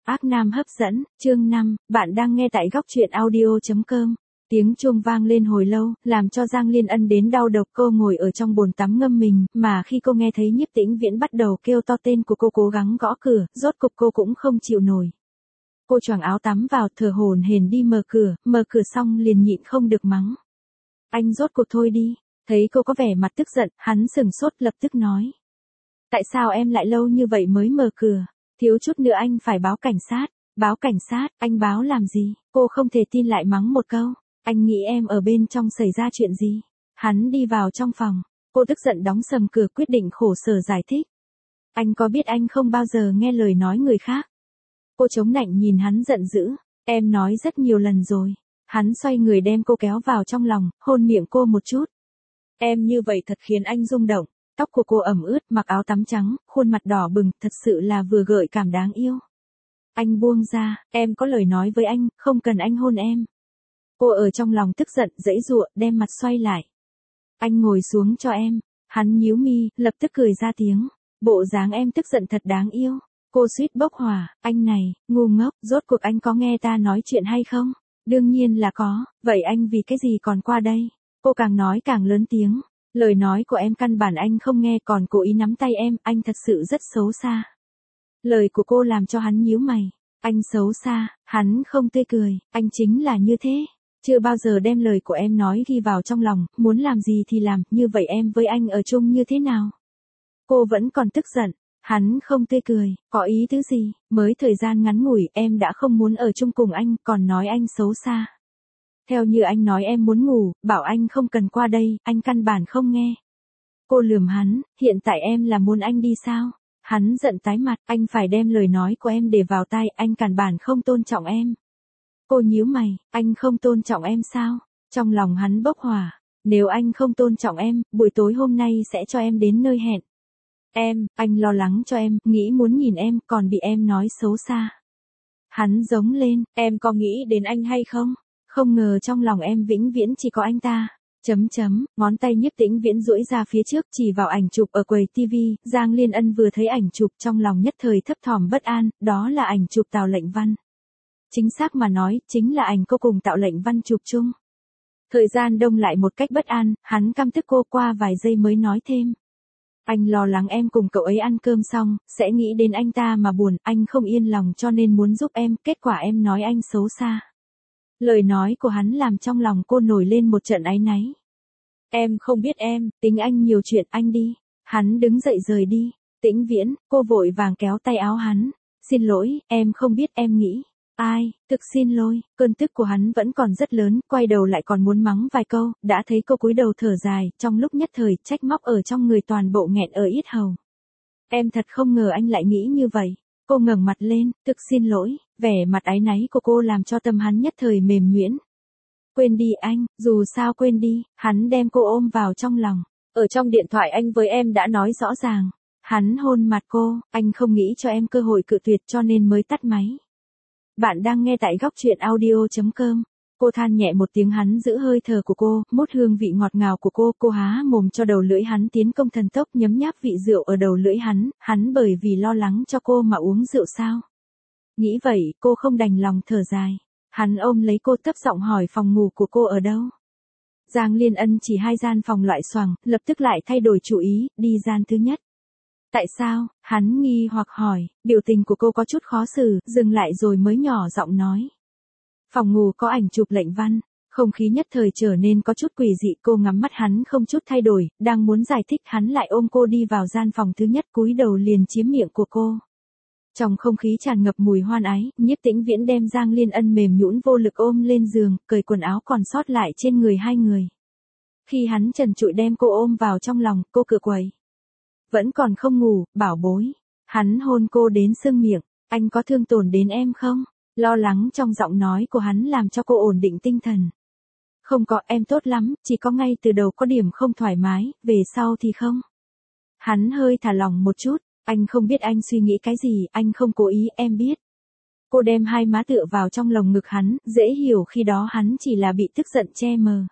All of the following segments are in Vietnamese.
Ác Nam hấp dẫn, chương 5, bạn đang nghe tại góc truyện audio.com. Tiếng chuông vang lên hồi lâu, làm cho Giang Liên Ân đến đau đầu. Cô ngồi ở trong bồn tắm ngâm mình, mà khi cô nghe thấy Nhiếp Tĩnh Viễn bắt đầu kêu to tên của cô, cố gắng gõ cửa, rốt cục cô cũng không chịu nổi. Cô choàng áo tắm vào, thở hổn hển đi mở cửa xong liền nhịn không được mắng. Anh rốt cuộc thôi đi. Thấy cô có vẻ mặt tức giận, hắn sừng sốt lập tức nói. Tại sao em lại lâu như vậy mới mở cửa? Thiếu chút nữa anh phải báo cảnh sát. Báo cảnh sát, anh báo làm gì? Cô không thể tin lại mắng một câu. Anh nghĩ em ở bên trong xảy ra chuyện gì? Hắn đi vào trong phòng. Cô tức giận đóng sầm cửa, quyết định khổ sở giải thích. Anh có biết anh không bao giờ nghe lời nói người khác? Cô chống nạnh nhìn hắn giận dữ. Em nói rất nhiều lần rồi. Hắn xoay người đem cô kéo vào trong lòng, hôn miệng cô một chút. Em như vậy thật khiến anh rung động. Tóc của cô ẩm ướt, mặc áo tắm trắng, khuôn mặt đỏ bừng, thật sự là vừa gợi cảm đáng yêu. Anh buông ra, em có lời nói với anh, không cần anh hôn em. Cô ở trong lòng tức giận, giãy giụa, đem mặt xoay lại. Anh ngồi xuống cho em. Hắn nhíu mi, lập tức cười ra tiếng. Bộ dáng em tức giận thật đáng yêu. Cô suýt bốc hỏa, anh này, ngu ngốc, rốt cuộc anh có nghe ta nói chuyện hay không? Đương nhiên là có, vậy anh vì cái gì còn qua đây? Cô càng nói càng lớn tiếng. Lời nói của em căn bản anh không nghe, còn cố ý nắm tay em, anh thật sự rất xấu xa. Lời của cô làm cho hắn nhíu mày. Anh xấu xa, hắn không tươi cười, anh chính là như thế. Chưa bao giờ đem lời của em nói ghi vào trong lòng, muốn làm gì thì làm, như vậy em với anh ở chung như thế nào? Cô vẫn còn tức giận, hắn không tươi cười, có ý tứ gì, mới thời gian ngắn ngủi em đã không muốn ở chung cùng anh, còn nói anh xấu xa. Theo như anh nói em muốn ngủ, bảo anh không cần qua đây, anh căn bản không nghe. Cô lườm hắn, hiện tại em là muốn anh đi sao? Hắn giận tái mặt, anh phải đem lời nói của em để vào tai, anh căn bản không tôn trọng em. Cô nhíu mày, anh không tôn trọng em sao? Trong lòng hắn bốc hỏa, nếu anh không tôn trọng em, buổi tối hôm nay sẽ cho em đến nơi hẹn. Anh lo lắng cho em, nghĩ muốn nhìn em, còn bị em nói xấu xa. Hắn giống lên, em có nghĩ đến anh hay không? Không ngờ trong lòng em vĩnh viễn chỉ có anh ta. Ngón tay Nhiếp Tĩnh Viễn duỗi ra phía trước chỉ vào ảnh chụp ở quầy TV, Giang Liên Ân vừa thấy ảnh chụp trong lòng nhất thời thấp thỏm bất an, đó là ảnh chụp Tào Lệnh Văn. Chính xác mà nói, chính là ảnh cô cùng Tào Lệnh Văn chụp chung. Thời gian đông lại một cách bất an, hắn căm tức cô, qua vài giây mới nói thêm. Anh lo lắng em cùng cậu ấy ăn cơm xong, sẽ nghĩ đến anh ta mà buồn, anh không yên lòng cho nên muốn giúp em, kết quả em nói anh xấu xa. Lời nói của hắn làm trong lòng cô nổi lên một trận áy náy. Em không biết em, tính anh nhiều chuyện, anh đi. Hắn đứng dậy rời đi. Tĩnh Viễn, cô vội vàng kéo tay áo hắn. Xin lỗi, em không biết, em nghĩ. Ai, thực xin lỗi, cơn tức của hắn vẫn còn rất lớn, quay đầu lại còn muốn mắng vài câu, đã thấy cô cúi đầu thở dài, trong lúc nhất thời, trách móc ở trong người toàn bộ nghẹn ở yết hầu. Em thật không ngờ anh lại nghĩ như vậy. Cô ngẩng mặt lên, thực xin lỗi, vẻ mặt áy náy của cô làm cho tâm hắn nhất thời mềm nhuyễn. Quên đi anh, dù sao quên đi, hắn đem cô ôm vào trong lòng. Ở trong điện thoại anh với em đã nói rõ ràng. Hắn hôn mặt cô, anh không nghĩ cho em cơ hội cự tuyệt cho nên mới tắt máy. Bạn đang nghe tại góc truyện audio.com. Cô than nhẹ một tiếng, hắn giữ hơi thở của cô, mút hương vị ngọt ngào của cô há mồm cho đầu lưỡi hắn tiến công thần tốc nhấm nháp vị rượu ở đầu lưỡi hắn bởi vì lo lắng cho cô mà uống rượu sao? Nghĩ vậy, cô không đành lòng thở dài. Hắn ôm lấy cô thấp giọng hỏi phòng ngủ của cô ở đâu? Giang Liên Ân chỉ 2 gian phòng loại xoàng, lập tức lại thay đổi chủ ý, đi gian thứ nhất. Tại sao? Hắn nghi hoặc hỏi, biểu tình của cô có chút khó xử, dừng lại rồi mới nhỏ giọng nói. Phòng ngủ có ảnh chụp Lệnh Văn, không khí nhất thời trở nên có chút quỷ dị, cô ngắm mắt hắn không chút thay đổi, đang muốn giải thích hắn lại ôm cô đi vào gian phòng thứ nhất, cúi đầu liền chiếm miệng của cô. Trong không khí tràn ngập mùi hoan ái, Nhiếp Tĩnh Viễn đem Giang Liên Ân mềm nhũn vô lực ôm lên giường, cởi quần áo còn sót lại trên người hai người. Khi hắn trần trụi đem cô ôm vào trong lòng, cô cựa quậy. Vẫn còn không ngủ, bảo bối. Hắn hôn cô đến sưng miệng, anh có thương tổn đến em không? Lo lắng trong giọng nói của hắn làm cho cô ổn định tinh thần. Không có, em tốt lắm, chỉ có ngay từ đầu có điểm không thoải mái, về sau thì không. Hắn hơi thả lỏng một chút, anh không biết anh suy nghĩ cái gì, anh không cố ý, em biết. Cô đem hai má tựa vào trong lồng ngực hắn, dễ hiểu khi đó hắn chỉ là bị tức giận che mờ.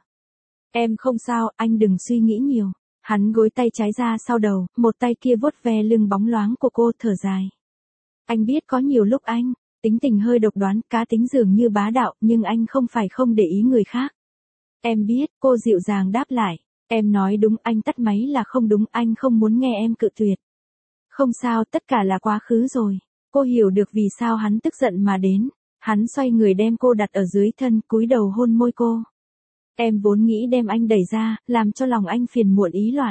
Em không sao, anh đừng suy nghĩ nhiều. Hắn gối tay trái ra sau đầu, một tay kia vuốt ve lưng bóng loáng của cô, thở dài. Anh biết có nhiều lúc anh Tính tình hơi độc đoán, cá tính dường như bá đạo, nhưng anh không phải không để ý người khác. Em biết, cô dịu dàng đáp lại. Em nói đúng, anh tắt máy là không đúng, anh không muốn nghe em cự tuyệt. Không sao, tất cả là quá khứ rồi. Cô hiểu được vì sao hắn tức giận mà đến. Hắn xoay người đem cô đặt ở dưới thân, cúi đầu hôn môi cô. Em vốn nghĩ đem anh đẩy ra, làm cho lòng anh phiền muộn ý loạn.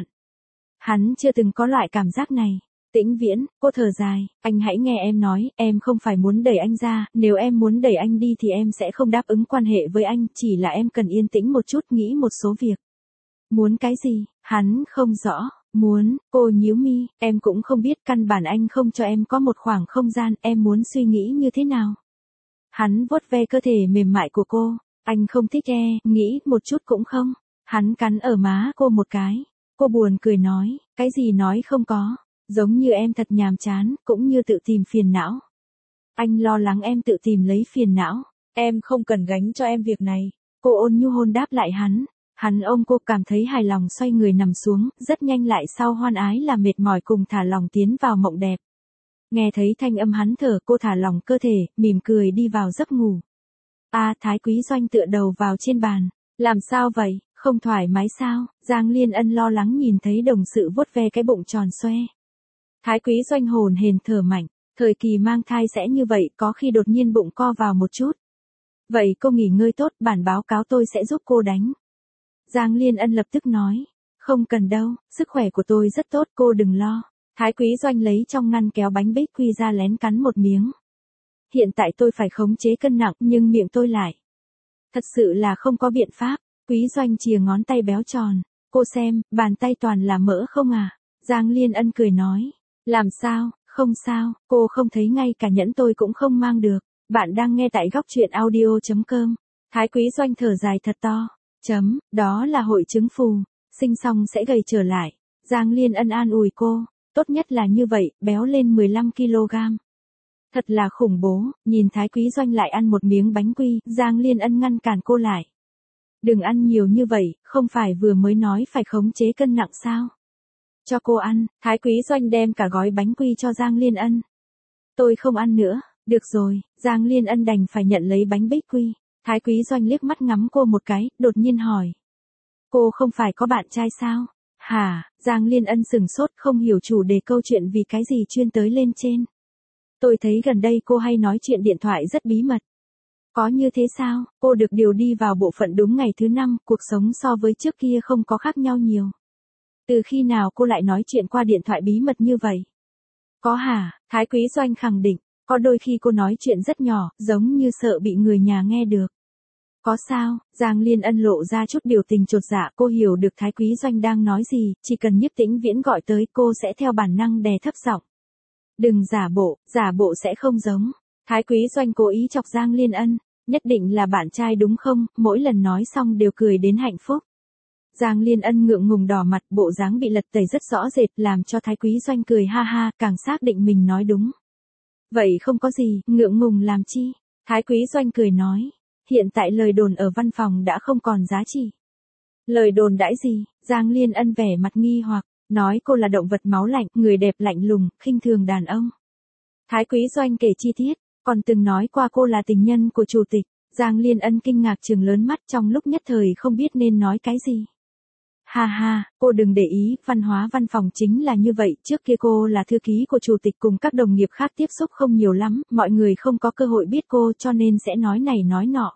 Hắn chưa từng có loại cảm giác này. Tĩnh Viễn, cô thở dài, anh hãy nghe em nói, em không phải muốn đẩy anh ra, nếu em muốn đẩy anh đi thì em sẽ không đáp ứng quan hệ với anh, chỉ là em cần yên tĩnh một chút nghĩ một số việc. Muốn cái gì? Hắn không rõ. Muốn, cô nhíu mi, em cũng không biết, căn bản anh không cho em có một khoảng không gian, em muốn suy nghĩ như thế nào. Hắn vuốt ve cơ thể mềm mại của cô, anh không thích nghĩ một chút cũng không. Hắn cắn ở má cô một cái, cô buồn cười nói, cái gì nói không có, giống như em thật nhàm chán, cũng như tự tìm phiền não. Anh lo lắng em tự tìm lấy phiền não, em không cần gánh cho em việc này. Cô ôn nhu hôn đáp lại hắn. Hắn ôm cô cảm thấy hài lòng xoay người nằm xuống, rất nhanh lại sau hoan ái là mệt mỏi cùng thả lòng tiến vào mộng đẹp. Nghe thấy thanh âm hắn thở cô thả lòng cơ thể, mỉm cười đi vào giấc ngủ. Thái Quý Doanh tựa đầu vào trên bàn. Làm sao vậy, không thoải mái sao? Giang Liên Ân lo lắng nhìn thấy đồng sự vuốt ve cái bụng tròn xoe. Thái Quý Doanh hồn hển thở mạnh, thời kỳ mang thai sẽ như vậy, có khi đột nhiên bụng co vào một chút. Vậy cô nghỉ ngơi tốt, bản báo cáo tôi sẽ giúp cô đánh. Giang Liên Ân lập tức nói, không cần đâu, sức khỏe của tôi rất tốt, cô đừng lo. Thái Quý Doanh lấy trong ngăn kéo bánh bích quy ra lén cắn một miếng. Hiện tại tôi phải khống chế cân nặng, nhưng miệng tôi lại. Thật sự là không có biện pháp. Quý Doanh chìa ngón tay béo tròn. Cô xem, bàn tay toàn là mỡ không à? Giang Liên Ân cười nói. Làm sao, không sao, cô không thấy ngay cả nhẫn tôi cũng không mang được. Bạn đang nghe tại góc truyện audio.com. Thái Quý Doanh thở dài thật to. Đó là hội chứng phù. Sinh xong sẽ gầy trở lại. Giang Liên Ân an ủi cô. Tốt nhất là như vậy, béo lên 15 kg. Thật là khủng bố, nhìn Thái Quý Doanh lại ăn một miếng bánh quy, Giang Liên Ân ngăn cản cô lại. Đừng ăn nhiều như vậy, không phải vừa mới nói phải khống chế cân nặng sao? Cho cô ăn, Thái Quý Doanh đem cả gói bánh quy cho Giang Liên Ân. Tôi không ăn nữa, được rồi, Giang Liên Ân đành phải nhận lấy bánh bích quy. Thái Quý Doanh liếc mắt ngắm cô một cái, đột nhiên hỏi. Cô không phải có bạn trai sao? Hả, Giang Liên Ân sừng sốt không hiểu chủ đề câu chuyện vì cái gì chuyên tới lên trên. Tôi thấy gần đây cô hay nói chuyện điện thoại rất bí mật. Có như thế sao? Cô được điều đi vào bộ phận đúng ngày thứ 5, cuộc sống so với trước kia không có khác nhau nhiều. Từ khi nào cô lại nói chuyện qua điện thoại bí mật như vậy? Có hả? Thái Quý Doanh khẳng định, có đôi khi cô nói chuyện rất nhỏ, giống như sợ bị người nhà nghe được. Có sao? Giang Liên Ân lộ ra chút biểu tình chột dạ, cô hiểu được Thái Quý Doanh đang nói gì, chỉ cần Nhiếp Tĩnh Viễn gọi tới cô sẽ theo bản năng đè thấp giọng. Đừng giả bộ sẽ không giống. Thái Quý Doanh cố ý chọc Giang Liên Ân, nhất định là bạn trai đúng không, mỗi lần nói xong đều cười đến hạnh phúc. Giang Liên Ân ngượng ngùng đỏ mặt, bộ dáng bị lật tẩy rất rõ rệt, làm cho Thái Quý Doanh cười ha ha, càng xác định mình nói đúng. Vậy không có gì, ngượng ngùng làm chi? Thái Quý Doanh cười nói, hiện tại lời đồn ở văn phòng đã không còn giá trị. Lời đồn đãi gì? Giang Liên Ân vẻ mặt nghi hoặc, nói cô là động vật máu lạnh, người đẹp lạnh lùng, khinh thường đàn ông. Thái Quý Doanh kể chi tiết, còn từng nói qua cô là tình nhân của chủ tịch. Giang Liên Ân kinh ngạc trừng lớn mắt, trong lúc nhất thời không biết nên nói cái gì. Ha ha, cô đừng để ý, văn hóa văn phòng chính là như vậy, trước kia cô là thư ký của chủ tịch cùng các đồng nghiệp khác tiếp xúc không nhiều lắm, mọi người không có cơ hội biết cô cho nên sẽ nói này nói nọ.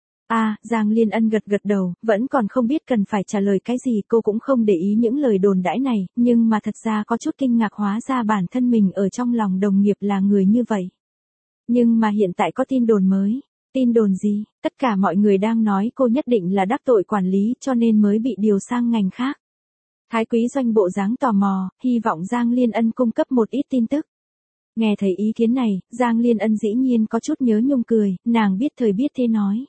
Giang Liên Ân gật gật đầu, vẫn còn không biết cần phải trả lời cái gì, cô cũng không để ý những lời đồn đãi này, nhưng mà thật ra có chút kinh ngạc, hóa ra bản thân mình ở trong lòng đồng nghiệp là người như vậy. Nhưng mà hiện tại có tin đồn mới. Tin đồn gì? Tất cả mọi người đang nói cô nhất định là đắc tội quản lý cho nên mới bị điều sang ngành khác. Thái Quý Doanh bộ dáng tò mò, hy vọng Giang Liên Ân cung cấp một ít tin tức. Nghe thấy ý kiến này, Giang Liên Ân dĩ nhiên có chút nhớ nhung cười, nàng biết thời biết thế nói.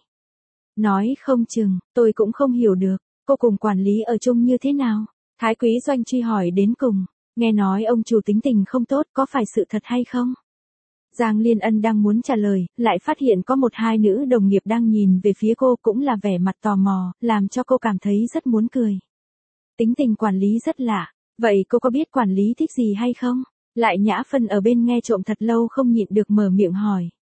Nói không chừng, tôi cũng không hiểu được, cô cùng quản lý ở chung như thế nào? Thái Quý Doanh truy hỏi đến cùng, nghe nói ông chủ tính tình không tốt, có phải sự thật hay không? Giang Liên Ân đang muốn trả lời, lại phát hiện có một hai nữ đồng nghiệp đang nhìn về phía cô, cũng là vẻ mặt tò mò, làm cho cô cảm thấy rất muốn cười. Tính tình quản lý rất lạ, vậy cô có biết quản lý thích gì hay không? Lại Nhã Phân ở bên nghe trộm thật lâu không nhịn được mở miệng hỏi.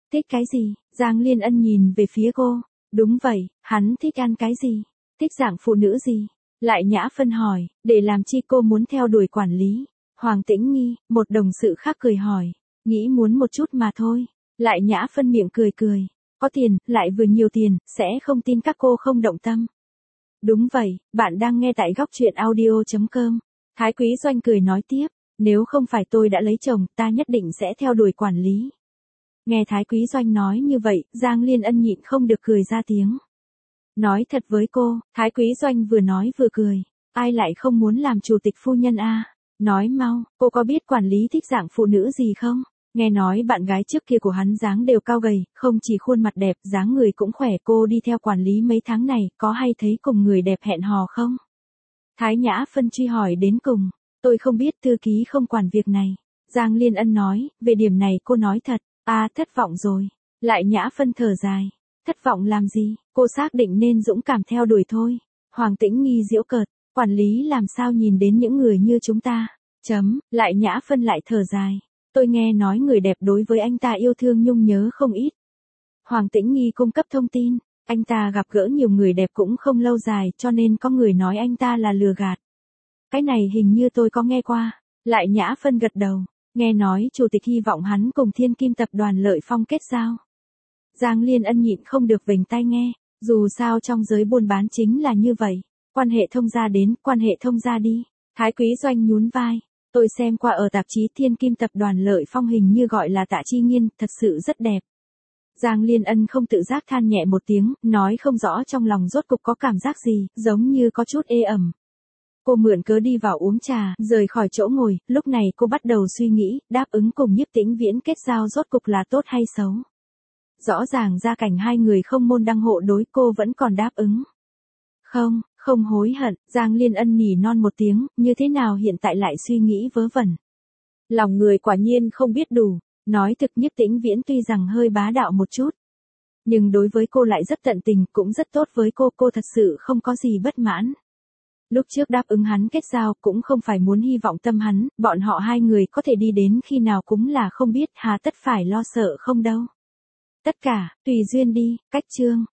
Thích cái gì? Giang Liên Ân nhìn về phía cô. Đúng vậy, hắn thích ăn cái gì? Thích dạng phụ nữ gì? Lại Nhã Phân hỏi, để làm chi cô muốn theo đuổi quản lý? Hoàng Tĩnh Nghi, một đồng sự khác cười hỏi, nghĩ muốn một chút mà thôi. Lại Nhã Phân miệng cười cười, có tiền, lại vừa nhiều tiền, sẽ không tin các cô không động tâm. Đúng vậy, bạn đang nghe tại góc truyện audio.com. Thái Quý Doanh cười nói tiếp, nếu không phải tôi đã lấy chồng, ta nhất định sẽ theo đuổi quản lý. Nghe Thái Quý Doanh nói như vậy, Giang Liên Ân nhịn không được cười ra tiếng. Nói thật với cô, Thái Quý Doanh vừa nói vừa cười, ai lại không muốn làm chủ tịch phu nhân a? Nói mau, cô có biết quản lý thích dạng phụ nữ gì không? Nghe nói bạn gái trước kia của hắn dáng đều cao gầy, không chỉ khuôn mặt đẹp, dáng người cũng khỏe. Cô đi theo quản lý mấy tháng này, có hay thấy cùng người đẹp hẹn hò không? Thái Nhã Phân truy hỏi đến cùng, tôi không biết, thư ký không quản việc này. Giang Liên Ân nói, về điểm này cô nói thật, thất vọng rồi. Lại Nhã Phân thở dài, thất vọng làm gì, cô xác định nên dũng cảm theo đuổi thôi. Hoàng Tĩnh Nghi giễu cợt, quản lý làm sao nhìn đến những người như chúng ta. Lại Nhã Phân lại thở dài, tôi nghe nói người đẹp đối với anh ta yêu thương nhung nhớ không ít. Hoàng Tĩnh Nghi cung cấp thông tin, anh ta gặp gỡ nhiều người đẹp cũng không lâu dài, cho nên có người nói anh ta là lừa gạt. Cái này hình như tôi có nghe qua. Lại Nhã Phân gật đầu, nghe nói chủ tịch hy vọng hắn cùng Thiên Kim tập đoàn Lợi Phong kết giao. Giang Liên Ân nhịn không được vểnh tai nghe, dù sao trong giới buôn bán chính là như vậy, quan hệ thông gia đến, quan hệ thông gia đi. Thái Quý Doanh nhún vai, tôi xem qua ở tạp chí Thiên Kim tập đoàn Lợi Phong hình như gọi là Tạ Chi Nghiên, thật sự rất đẹp. Giang Liên Ân không tự giác than nhẹ một tiếng, nói không rõ trong lòng rốt cục có cảm giác gì, giống như có chút ê ẩm. Cô mượn cớ đi vào uống trà, rời khỏi chỗ ngồi, lúc này cô bắt đầu suy nghĩ, đáp ứng cùng Nhiếp Tĩnh Viễn kết giao rốt cục là tốt hay xấu. Rõ ràng gia cảnh hai người không môn đăng hộ đối, cô vẫn còn đáp ứng. Không hối hận. Giang Liên Ân nỉ non một tiếng, như thế nào hiện tại lại suy nghĩ vớ vẩn. Lòng người quả nhiên không biết đủ. Nói thực, Nhiếp Tĩnh Viễn tuy rằng hơi bá đạo một chút, nhưng đối với cô lại rất tận tình, cũng rất tốt với cô thật sự không có gì bất mãn. Lúc trước đáp ứng hắn kết giao cũng không phải muốn hy vọng tâm hắn, bọn họ hai người có thể đi đến khi nào cũng là không biết, hà tất phải lo sợ không đâu. Tất cả, tùy duyên đi. Cách chương